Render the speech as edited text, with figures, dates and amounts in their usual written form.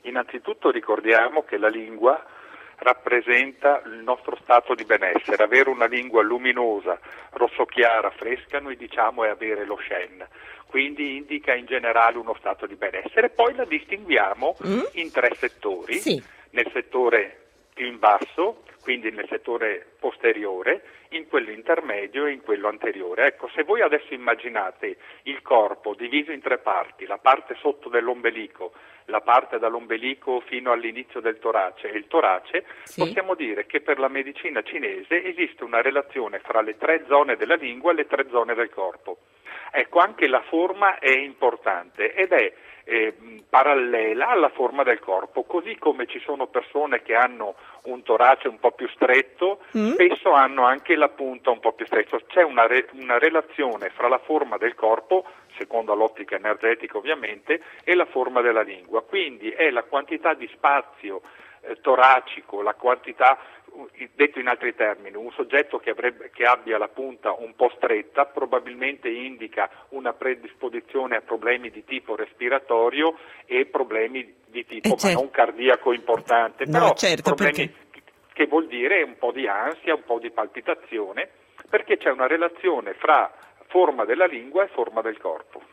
Innanzitutto ricordiamo che la lingua rappresenta il nostro stato di benessere. Avere una lingua luminosa, rosso-chiara, fresca, noi diciamo è avere lo Shen, quindi indica in generale uno stato di benessere. Poi la distinguiamo in tre settori, Sì. nel settore più in basso, quindi nel settore posteriore, in quello intermedio e in quello anteriore. Ecco, se voi adesso immaginate il corpo diviso in tre parti, la parte sotto dell'ombelico, la parte dall'ombelico fino all'inizio del torace e il torace, Sì. possiamo dire che per la medicina cinese esiste una relazione fra le tre zone della lingua e le tre zone del corpo. Ecco, anche la forma è importante ed è parallela alla forma del corpo, così come ci sono persone che hanno un torace un po' più stretto, spesso hanno anche la punta un po' più stretta. C'è una relazione fra la forma del corpo, secondo l'ottica energetica ovviamente, e la forma della lingua, quindi è la quantità di spazio toracico, la quantità, detto in altri termini, un soggetto che abbia la punta un po' stretta probabilmente indica una predisposizione a problemi di tipo respiratorio e problemi di tipo ma non cardiaco importante, No, però certo, problemi che vuol dire un po' di ansia, un po' di palpitazione, perché c'è una relazione fra forma della lingua e forma del corpo.